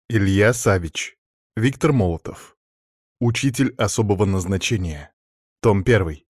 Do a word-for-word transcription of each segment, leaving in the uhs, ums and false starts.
Илья Савич. Виктор Молотов. Учитель особого назначения. Том первый.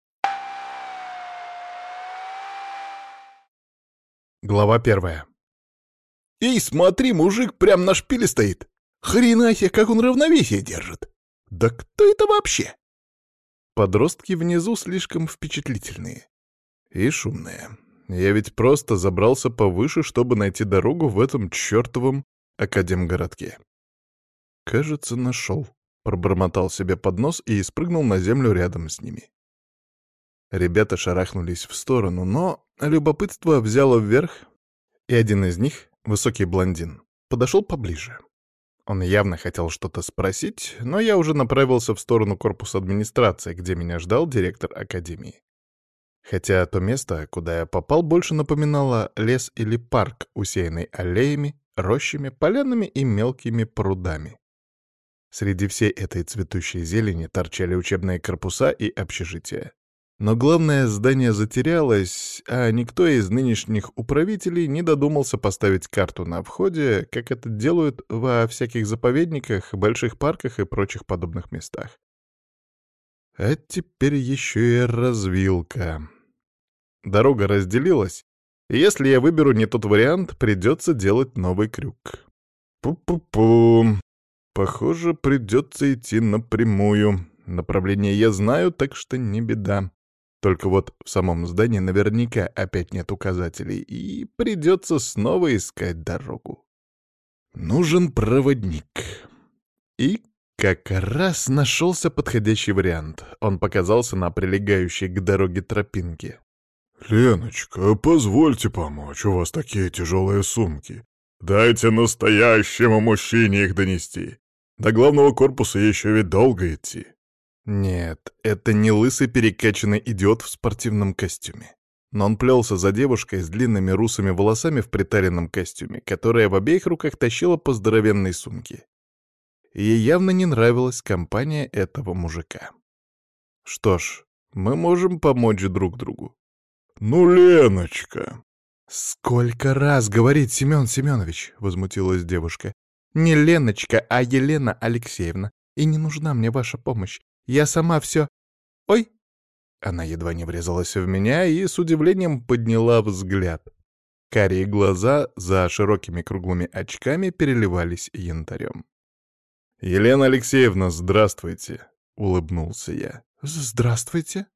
Глава первая. «Эй, смотри, мужик прям на шпиле стоит! Хрена себе, как он равновесие держит! Да кто это вообще?» Подростки внизу слишком впечатлительные. И шумные. Я ведь просто забрался повыше, чтобы найти дорогу в этом чертовом академгородке. «Кажется, нашел», — пробормотал себе под нос и спрыгнул на землю рядом с ними. Ребята шарахнулись в сторону, но любопытство взяло вверх, и один из них, высокий блондин, подошел поближе. Он явно хотел что-то спросить, но я уже направился в сторону корпуса администрации, где меня ждал директор академии. Хотя то место, куда я попал, больше напоминало лес или парк, усеянный аллеями, рощами, полянами и мелкими прудами. Среди всей этой цветущей зелени торчали учебные корпуса и общежития. Но главное здание затерялось, а никто из нынешних управителей не додумался поставить карту на входе, как это делают во всяких заповедниках, больших парках и прочих подобных местах. А теперь еще и развилка. Дорога разделилась, и если я выберу не тот вариант, придется делать новый крюк. Пу-пу-пу. Похоже, придется идти напрямую. Направление я знаю, так что не беда. Только вот в самом здании наверняка опять нет указателей, и придется снова искать дорогу. Нужен проводник. И как раз нашелся подходящий вариант. Он показался на прилегающей к дороге тропинке. «Леночка, позвольте помочь, у вас такие тяжелые сумки. Дайте настоящему мужчине их донести. До главного корпуса еще ведь долго идти». Нет, это не лысый перекачанный идиот в спортивном костюме. Но он плелся за девушкой с длинными русыми волосами в приталенном костюме, которая в обеих руках тащила по здоровенной сумке. Ей явно не нравилась компания этого мужика. Что ж, мы можем помочь друг другу. «Ну, Леночка!» «Сколько раз говорит Семен Семенович!» — возмутилась девушка. «Не Леночка, а Елена Алексеевна. И не нужна мне ваша помощь. Я сама все... Ой!» Она едва не врезалась в меня и с удивлением подняла взгляд. Карие глаза за широкими круглыми очками переливались янтарем. «Елена Алексеевна, здравствуйте!» — улыбнулся я. «Здравствуйте!»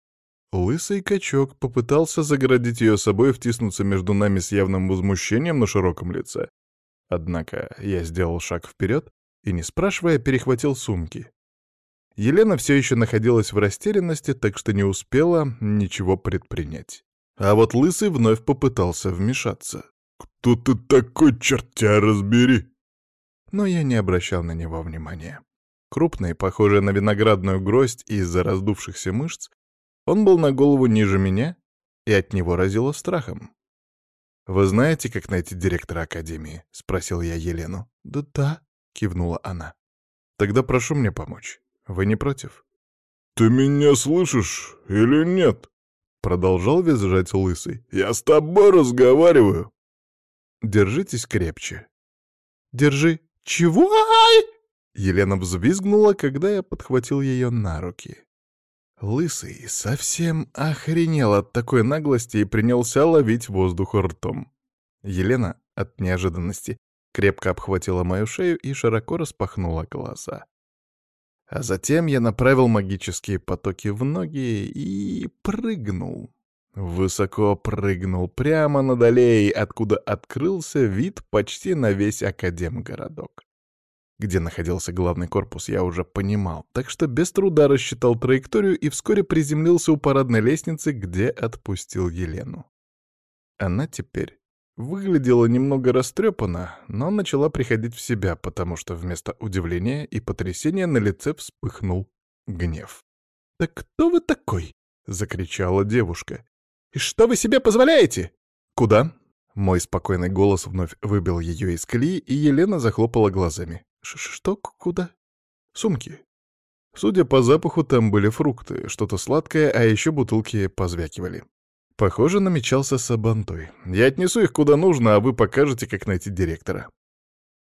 Лысый качок попытался загородить ее собой и втиснуться между нами с явным возмущением на широком лице. Однако я сделал шаг вперед и, не спрашивая, перехватил сумки. Елена все еще находилась в растерянности, так что не успела ничего предпринять. А вот Лысый вновь попытался вмешаться. «Кто ты такой, черт тебя разбери?» Но я не обращал на него внимания. Крупный, похожий на виноградную гроздь из-за раздувшихся мышц, он был на голову ниже меня, и от него разило страхом. «Вы знаете, как найти директора академии?» — спросил я Елену. «Да-да», — кивнула она. «Тогда прошу мне помочь. Вы не против?» «Ты меня слышишь или нет?» — продолжал визжать Лысый. «Я с тобой разговариваю!» «Держитесь крепче». «Держи». «Чего?» Ай!» Елена взвизгнула, когда я подхватил ее на руки. Лысый совсем охренел от такой наглости и принялся ловить воздух ртом. Елена от неожиданности крепко обхватила мою шею и широко распахнула глаза. А затем я направил магические потоки в ноги и прыгнул. Высоко прыгнул прямо над аллеей, откуда открылся вид почти на весь академгородок. Где находился главный корпус, я уже понимал, так что без труда рассчитал траекторию и вскоре приземлился у парадной лестницы, где отпустил Елену. Она теперь выглядела немного растрепанно, но начала приходить в себя, потому что вместо удивления и потрясения на лице вспыхнул гнев. «Да кто вы такой?» — закричала девушка. «И что вы себе позволяете?» «Куда?» — мой спокойный голос вновь выбил ее из колеи, и Елена захлопала глазами. «Что? Куда?» «Сумки». Судя по запаху, там были фрукты, что-то сладкое, а еще бутылки позвякивали. Похоже, намечался сабантуй. Я отнесу их куда нужно, а вы покажете, как найти директора.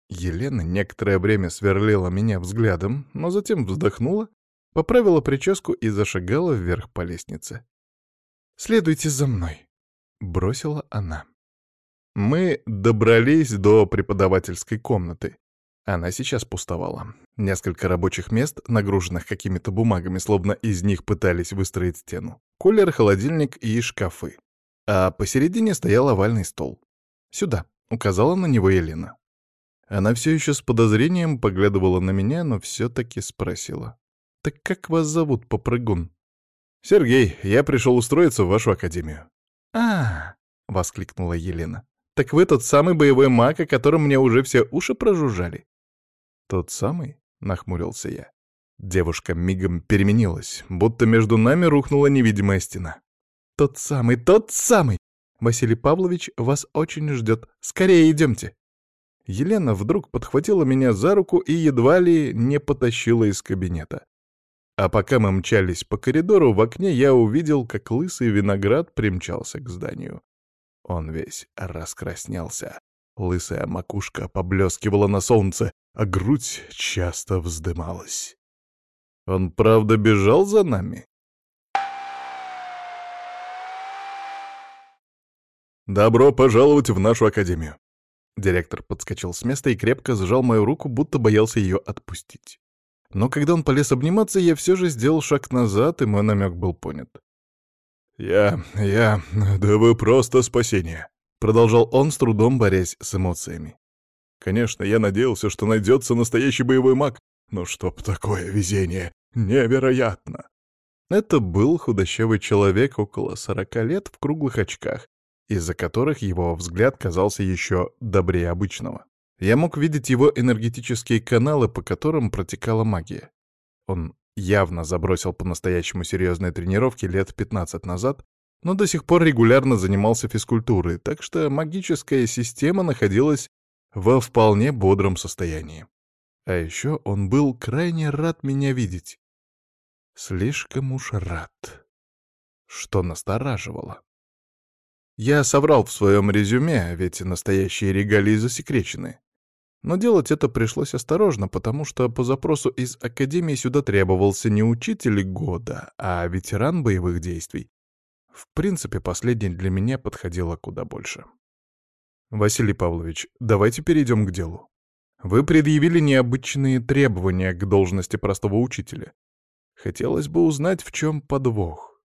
Елена некоторое время сверлила меня взглядом, но затем вздохнула, поправила прическу и зашагала вверх по лестнице. «Следуйте за мной», — бросила она. Мы добрались до преподавательской комнаты. Она сейчас пустовала. Несколько рабочих мест, нагруженных какими-то бумагами, словно из них пытались выстроить стену. Кулер, холодильник и шкафы. А посередине стоял овальный стол. «Сюда», — указала на него Елена. Она все еще с подозрением поглядывала на меня, но все-таки спросила. «Так как вас зовут, попрыгун?» «Сергей, я пришел устроиться в вашу академию». «А-а-а!» — воскликнула Елена. «Так вы тот самый боевой маг, о котором мне уже все уши прожужжали?» «Тот самый?» — нахмурился я. Девушка мигом переменилась, будто между нами рухнула невидимая стена. «Тот самый, тот самый! Василий Павлович вас очень ждет. Скорее идемте!» Елена вдруг подхватила меня за руку и едва ли не потащила из кабинета. А пока мы мчались по коридору, в окне я увидел, как лысый виноград примчался к зданию. Он весь раскраснелся. Лысая макушка поблескивала на солнце, а грудь часто вздымалась. Он правда бежал за нами? «Добро пожаловать в нашу академию!» Директор подскочил с места и крепко сжал мою руку, будто боялся ее отпустить. Но когда он полез обниматься, я все же сделал шаг назад, и мой намек был понят. «Я... я... да вы просто спасение!» — продолжал он, с трудом борясь с эмоциями. «Конечно, я надеялся, что найдется настоящий боевой маг, но чтоб такое везение! Невероятно!» Это был худощавый человек около сорока лет в круглых очках, из-за которых его взгляд казался еще добрее обычного. Я мог видеть его энергетические каналы, по которым протекала магия. Он явно забросил по-настоящему серьезные тренировки лет пятнадцать назад, но до сих пор регулярно занимался физкультурой, так что магическая система находилась во вполне бодром состоянии. А еще он был крайне рад меня видеть. Слишком уж рад. Что настораживало. Я соврал в своем резюме, ведь настоящие регалии засекречены. Но делать это пришлось осторожно, потому что по запросу из Академии сюда требовался не учитель года, а ветеран боевых действий. В принципе, последний для меня подходило куда больше. «Василий Павлович, давайте перейдем к делу. Вы предъявили необычные требования к должности простого учителя. Хотелось бы узнать, в чем подвох».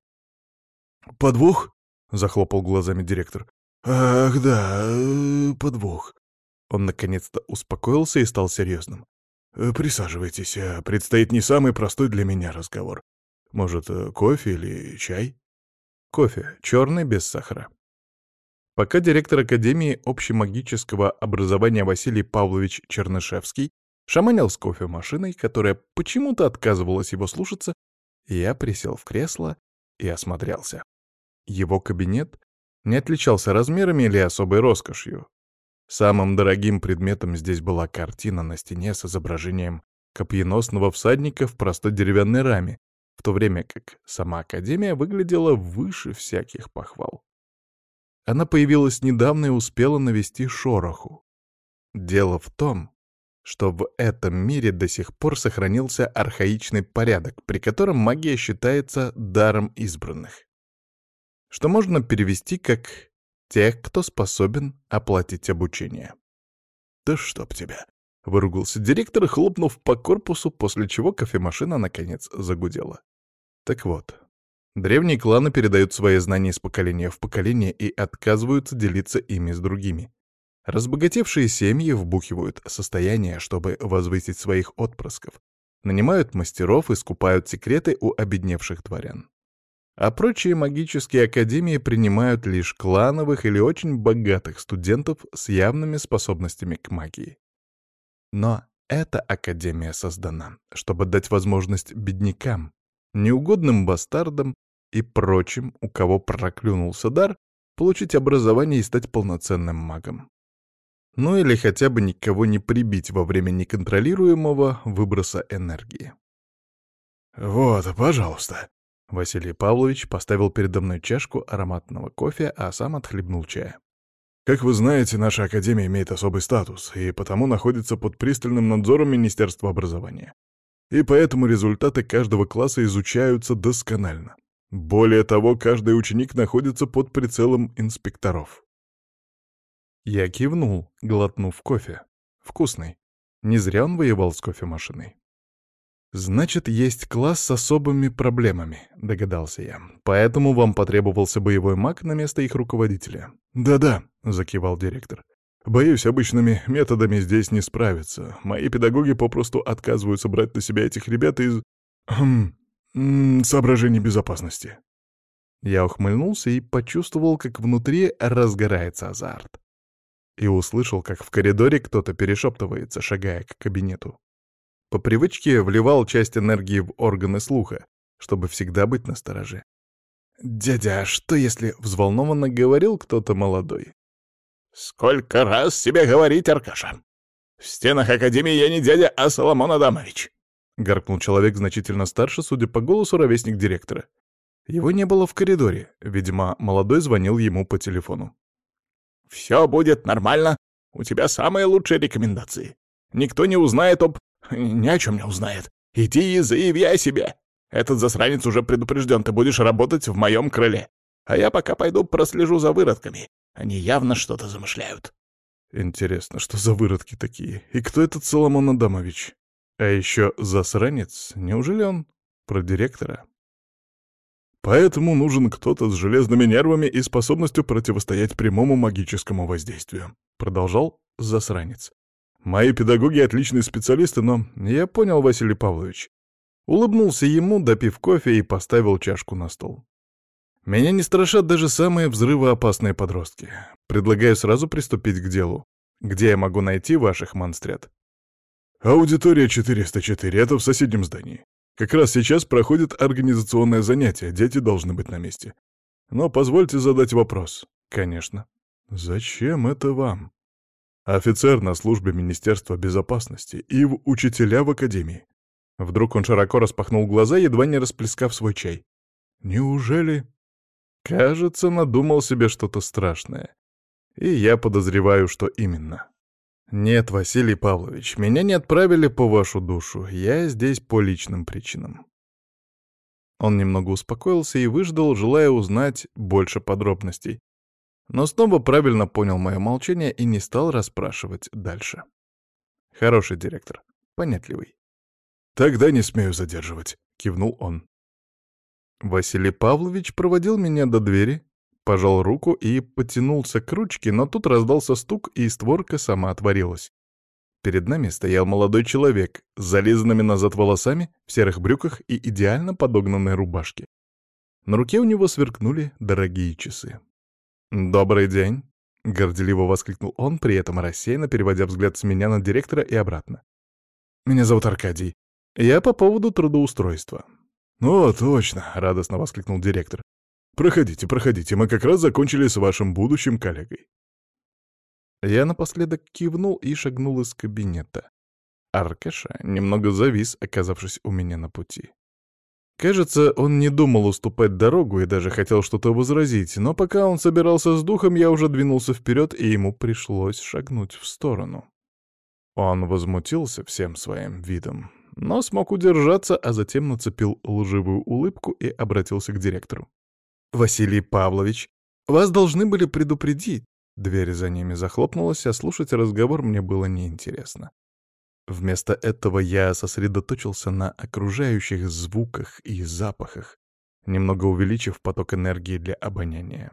«Подвох?» — захлопал глазами директор. «Ах, да, э, подвох». Он наконец-то успокоился и стал серьезным. «Присаживайтесь, предстоит не самый простой для меня разговор. Может, кофе или чай?» «Кофе, черный, без сахара». Пока директор Академии общемагического образования Василий Павлович Чернышевский шаманил с кофемашиной, которая почему-то отказывалась его слушаться, я присел в кресло и осмотрелся. Его кабинет не отличался размерами или особой роскошью. Самым дорогим предметом здесь была картина на стене с изображением копьеносного всадника в простой деревянной раме, в то время как сама Академия выглядела выше всяких похвал. Она появилась недавно и успела навести шороху. Дело в том, что в этом мире до сих пор сохранился архаичный порядок, при котором магия считается даром избранных, что можно перевести как «тех, кто способен оплатить обучение». «Да чтоб тебя!» — выругался директор, хлопнув по корпусу, после чего кофемашина наконец загудела. Так вот, древние кланы передают свои знания из поколения в поколение и отказываются делиться ими с другими. Разбогатевшие семьи вбухивают состояние, чтобы возвысить своих отпрысков, нанимают мастеров и скупают секреты у обедневших дворян. А прочие магические академии принимают лишь клановых или очень богатых студентов с явными способностями к магии. Но эта академия создана, чтобы дать возможность беднякам, неугодным бастардам и прочим, у кого проклюнулся дар, получить образование и стать полноценным магом. Ну или хотя бы никого не прибить во время неконтролируемого выброса энергии. «Вот, пожалуйста». Василий Павлович поставил передо мной чашку ароматного кофе, а сам отхлебнул чая. Как вы знаете, наша академия имеет особый статус и потому находится под пристальным надзором Министерства образования. И поэтому результаты каждого класса изучаются досконально. Более того, каждый ученик находится под прицелом инспекторов. Я кивнул, глотнув кофе. Вкусный. Не зря он воевал с кофемашиной. «Значит, есть класс с особыми проблемами», — догадался я. «Поэтому вам потребовался боевой маг на место их руководителя». «Да-да», — закивал директор. «Боюсь, обычными методами здесь не справиться. Мои педагоги попросту отказываются брать на себя этих ребят из... Хм, м, соображений безопасности». Я ухмыльнулся и почувствовал, как внутри разгорается азарт. И услышал, как в коридоре кто-то перешептывается, шагая к кабинету. По привычке вливал часть энергии в органы слуха, чтобы всегда быть настороже. «Дядя, а что если...» — взволнованно говорил кто-то молодой. «Сколько раз тебе говорить, Аркаша? В стенах Академии я не дядя, а Соломон Адамович!» — гаркнул человек значительно старше, судя по голосу, ровесник директора. Его не было в коридоре, видимо, молодой звонил ему по телефону. «Все будет нормально, у тебя самые лучшие рекомендации. Никто не узнает об... ни о чем не узнает. Иди и заяви о себе. Этот засранец уже предупрежден, ты будешь работать в моем крыле. А я пока пойду прослежу за выродками. Они явно что-то замышляют». Интересно, что за выродки такие? И кто этот Соломон Адамович? А еще засранец? Неужели он про директора? Поэтому нужен кто-то с железными нервами и способностью противостоять прямому магическому воздействию. Продолжал засранец. Мои педагоги отличные специалисты, но... Я понял, Василий Павлович. Улыбнулся ему, допив кофе, и поставил чашку на стол. Меня не страшат даже самые взрывоопасные подростки. Предлагаю сразу приступить к делу. Где я могу найти ваших монстрят? Аудитория четыреста четыре, это в соседнем здании. Как раз сейчас проходит организационное занятие, дети должны быть на месте. Но позвольте задать вопрос. Конечно. Зачем это вам? Офицер на службе Министерства безопасности и в учителя в академии. Вдруг он широко распахнул глаза, едва не расплескав свой чай. Неужели? Кажется, надумал себе что-то страшное. И я подозреваю, что именно. Нет, Василий Павлович, меня не отправили по вашу душу. Я здесь по личным причинам. Он немного успокоился и выждал, желая узнать больше подробностей. Но снова правильно понял мое молчание и не стал расспрашивать дальше. Хороший директор, понятливый. «Тогда не смею задерживать», — кивнул он. Василий Павлович проводил меня до двери, пожал руку и потянулся к ручке, но тут раздался стук, и створка сама отворилась. Перед нами стоял молодой человек с зализанными назад волосами, в серых брюках и идеально подогнанной рубашке. На руке у него сверкнули дорогие часы. «Добрый день!» — горделиво воскликнул он, при этом рассеянно переводя взгляд с меня на директора и обратно. «Меня зовут Аркадий. Я по поводу трудоустройства». «О, точно!» — радостно воскликнул директор. «Проходите, проходите, мы как раз закончили с вашим будущим коллегой». Я напоследок кивнул и шагнул из кабинета. Аркаша немного завис, оказавшись у меня на пути. Кажется, он не думал уступать дорогу и даже хотел что-то возразить, но пока он собирался с духом, я уже двинулся вперед, и ему пришлось шагнуть в сторону. Он возмутился всем своим видом, но смог удержаться, а затем нацепил лживую улыбку и обратился к директору. «Василий Павлович, вас должны были предупредить». Дверь за ними захлопнулась, а слушать разговор мне было неинтересно. Вместо этого я сосредоточился на окружающих звуках и запахах, немного увеличив поток энергии для обоняния.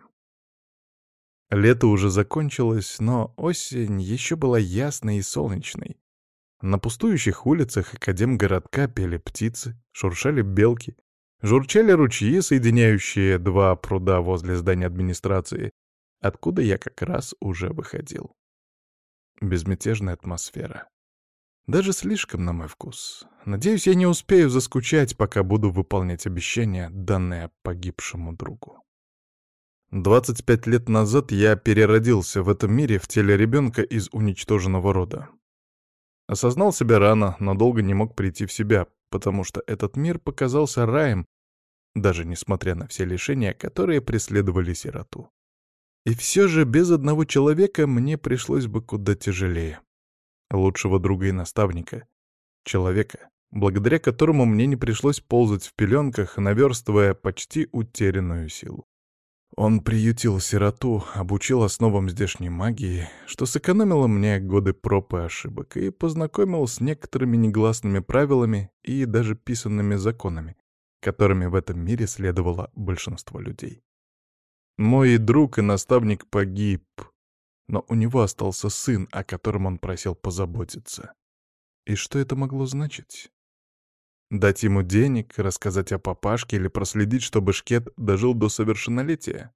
Лето уже закончилось, но осень еще была ясной и солнечной. На пустующих улицах Академгородка пели птицы, шуршали белки, журчали ручьи, соединяющие два пруда возле здания администрации, откуда я как раз уже выходил. Безмятежная атмосфера. Даже слишком на мой вкус. Надеюсь, я не успею заскучать, пока буду выполнять обещания, данные погибшему другу. двадцать пять лет назад я переродился в этом мире в теле ребенка из уничтоженного рода. Осознал себя рано, но долго не мог прийти в себя, потому что этот мир показался раем, даже несмотря на все лишения, которые преследовали сироту. И все же без одного человека мне пришлось бы куда тяжелее. Лучшего друга и наставника. Человека, благодаря которому мне не пришлось ползать в пеленках, наверстывая почти утерянную силу. Он приютил сироту, обучил основам здешней магии, что сэкономило мне годы проб и ошибок, и познакомил с некоторыми негласными правилами и даже писанными законами, которыми в этом мире следовало большинство людей. Мой друг и наставник погиб, но у него остался сын, о котором он просил позаботиться. И что это могло значить? Дать ему денег, рассказать о папашке или проследить, чтобы Шкет дожил до совершеннолетия?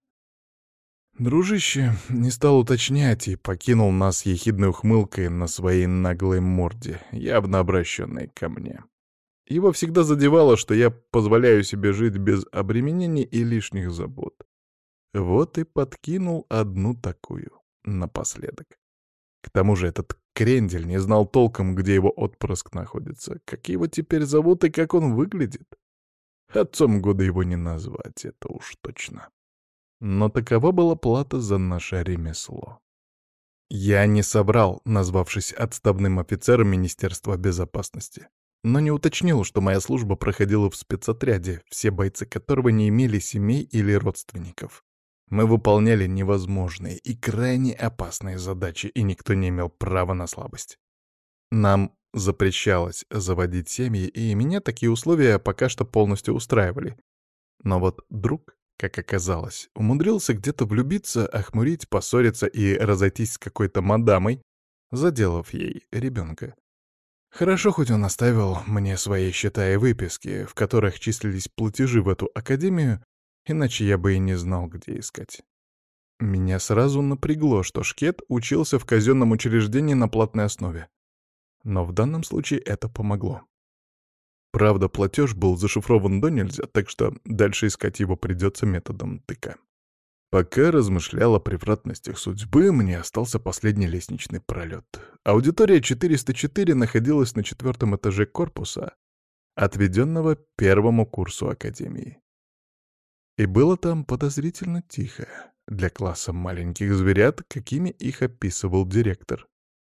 Дружище не стал уточнять и покинул нас ехидной ухмылкой на своей наглой морде, явно обращенной ко мне. Его всегда задевало, что я позволяю себе жить без обременений и лишних забот. Вот и подкинул одну такую напоследок. К тому же этот крендель не знал толком, где его отпрыск находится, как его теперь зовут и как он выглядит. Отцом года его не назвать, это уж точно. Но такова была плата за наше ремесло. Я не соврал, назвавшись отставным офицером Министерства безопасности, но не уточнил, что моя служба проходила в спецотряде, все бойцы которого не имели семей или родственников. Мы выполняли невозможные и крайне опасные задачи, и никто не имел права на слабость. Нам запрещалось заводить семьи, и меня такие условия пока что полностью устраивали. Но вот друг, как оказалось, умудрился где-то влюбиться, охмурить, поссориться и разойтись с какой-то мадамой, заделав ей ребенка. Хорошо, хоть он оставил мне свои счета и выписки, в которых числились платежи в эту академию, иначе я бы и не знал, где искать. Меня сразу напрягло, что Шкет учился в казенном учреждении на платной основе. Но в данном случае это помогло. Правда, платеж был зашифрован до нельзя, так что дальше искать его придется методом тыка. Пока размышлял о превратностях судьбы, мне остался последний лестничный пролет. Аудитория четыреста четыре находилась на четвертом этаже корпуса, отведенного первому курсу академии. И было там подозрительно тихо для класса маленьких зверят, какими их описывал директор.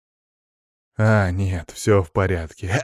А, нет, все в порядке.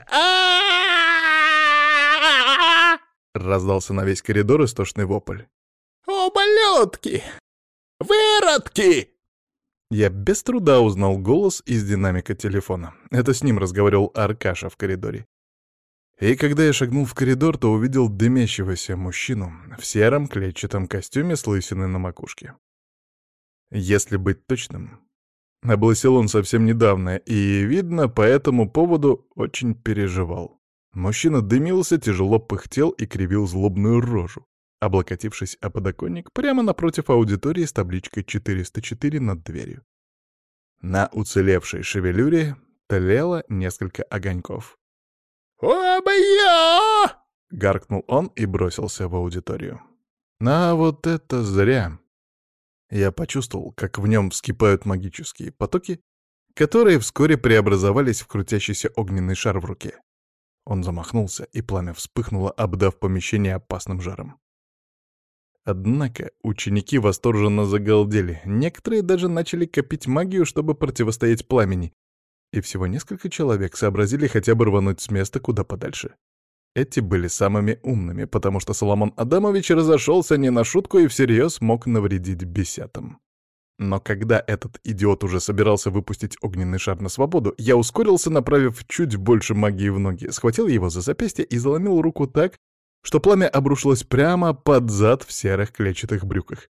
Раздался на весь коридор истошный вопль. «Ублюдки! Выродки!» Я без труда узнал голос из динамика телефона. Это с ним разговаривал Аркаша в коридоре. И когда я шагнул в коридор, то увидел дымящегося мужчину в сером клетчатом костюме с лысиной на макушке. Если быть точным, облысел он совсем недавно, и, видно, по этому поводу очень переживал. Мужчина дымился, тяжело пыхтел и кривил злобную рожу, облокотившись о подоконник прямо напротив аудитории с табличкой четыреста четыре над дверью. На уцелевшей шевелюре тлело несколько огоньков. «Убью!» — гаркнул он и бросился в аудиторию. А вот это зря. Я почувствовал, как в нем вскипают магические потоки, которые вскоре преобразовались в крутящийся огненный шар в руке. Он замахнулся, и пламя вспыхнуло, обдав помещение опасным жаром. Однако ученики восторженно загалдели, некоторые даже начали копить магию, чтобы противостоять пламени, и всего несколько человек сообразили хотя бы рвануть с места куда подальше. Эти были самыми умными, потому что Соломон Адамович разошелся не на шутку и всерьез мог навредить бесятам. Но когда этот идиот уже собирался выпустить огненный шар на свободу, я ускорился, направив чуть больше магии в ноги, схватил его за запястье и заломил руку так, что пламя обрушилось прямо под зад в серых клетчатых брюках.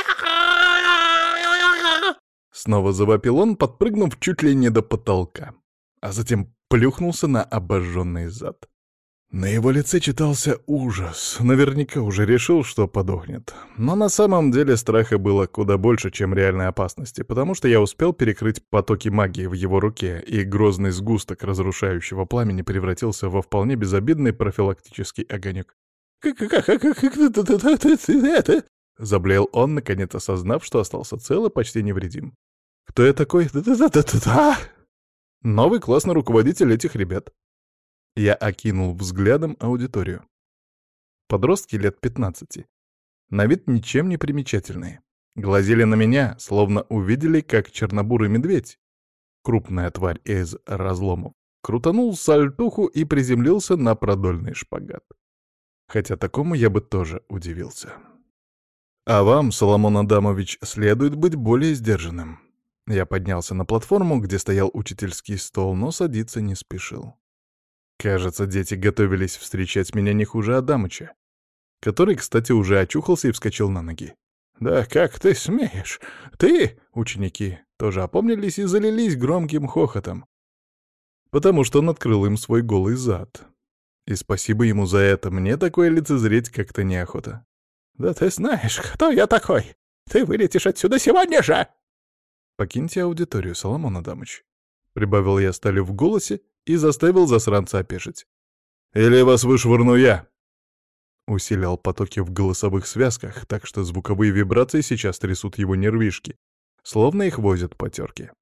Снова завопил он, подпрыгнув чуть ли не до потолка, а затем плюхнулся на обожженный зад. На его лице читался ужас, наверняка уже решил, что подохнет. Но на самом деле страха было куда больше, чем реальной опасности, потому что я успел перекрыть потоки магии в его руке, и грозный сгусток разрушающего пламени превратился во вполне безобидный профилактический огонек. «Как-как-как-как-как-это?» — заблеял он, наконец осознав, что остался цел и почти невредим. «Кто я такой?» «Да-да-да-да-да!» «Новый классный руководитель этих ребят». Я окинул взглядом аудиторию. Подростки лет пятнадцати. На вид ничем не примечательные. Глазели на меня, словно увидели, как чернобурый медведь, крупная тварь из разломов, крутанул сальтуху и приземлился на продольный шпагат. Хотя такому я бы тоже удивился. А вам, Соломон Адамович, следует быть более сдержанным. Я поднялся на платформу, где стоял учительский стол, но садиться не спешил. Кажется, дети готовились встречать меня не хуже Адамыча, который, кстати, уже очухался и вскочил на ноги. «Да как ты смеешь? Ты?» — ученики тоже опомнились и залились громким хохотом, потому что он открыл им свой голый зад. И спасибо ему за это, мне такое лицезреть как-то неохота. «Да ты знаешь, кто я такой? Ты вылетишь отсюда сегодня же!» «Покиньте аудиторию, Соломон Адамыч», — прибавил я стали в голосе и заставил засранца опешить. «Или вас вышвырну я!» Усилял потоки в голосовых связках, так что звуковые вибрации сейчас трясут его нервишки, словно их возят по терке.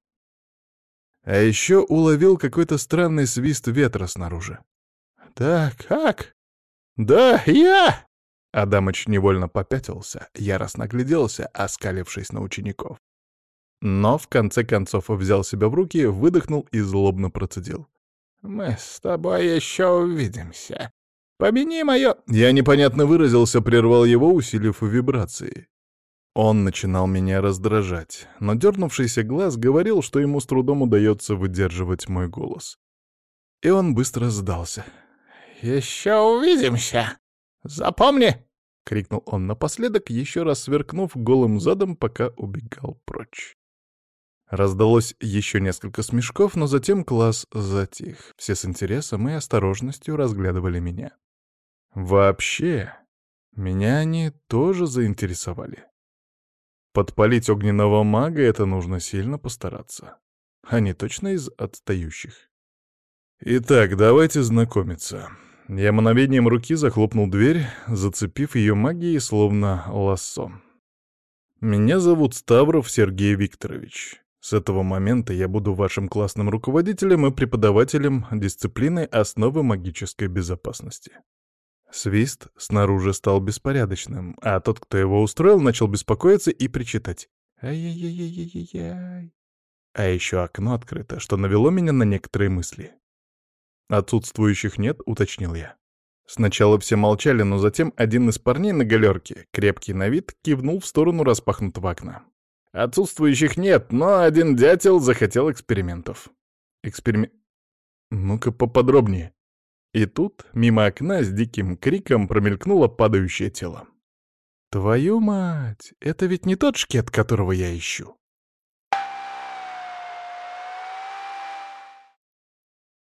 А еще уловил какой-то странный свист ветра снаружи. «Да как? Да я!» Адамыч невольно попятился, яростно огляделся, оскалившись на учеников. Но в конце концов взял себя в руки, выдохнул и злобно процедил. «Мы с тобой еще увидимся. Помяни мое...» Я непонятно выразился, прервал его, усилив вибрации. Он начинал меня раздражать, но дернувшийся глаз говорил, что ему с трудом удается выдерживать мой голос. И он быстро сдался. «Еще увидимся! Запомни!» — крикнул он напоследок, еще раз сверкнув голым задом, пока убегал прочь. Раздалось еще несколько смешков, но затем класс затих. Все с интересом и осторожностью разглядывали меня. Вообще, меня они тоже заинтересовали. Подпалить огненного мага — это нужно сильно постараться. Они точно из отстающих. Итак, давайте знакомиться. Я мановением руки захлопнул дверь, зацепив ее магией, словно лассо. Меня зовут Ставров Сергей Викторович. С этого момента я буду вашим классным руководителем и преподавателем дисциплины «Основы магической безопасности». Свист снаружи стал беспорядочным, а тот, кто его устроил, начал беспокоиться и причитать. «Ай-яй-яй-яй-яй-яй». А еще окно открыто, что навело меня на некоторые мысли. «Отсутствующих нет», — уточнил я. Сначала все молчали, но затем один из парней на галерке, крепкий на вид, кивнул в сторону распахнутого окна. «Отсутствующих нет, но один дятел захотел экспериментов». «Эксперимент... Ну-ка поподробнее». И тут мимо окна с диким криком промелькнуло падающее тело. «Твою мать! Это ведь не тот шкет, которого я ищу!»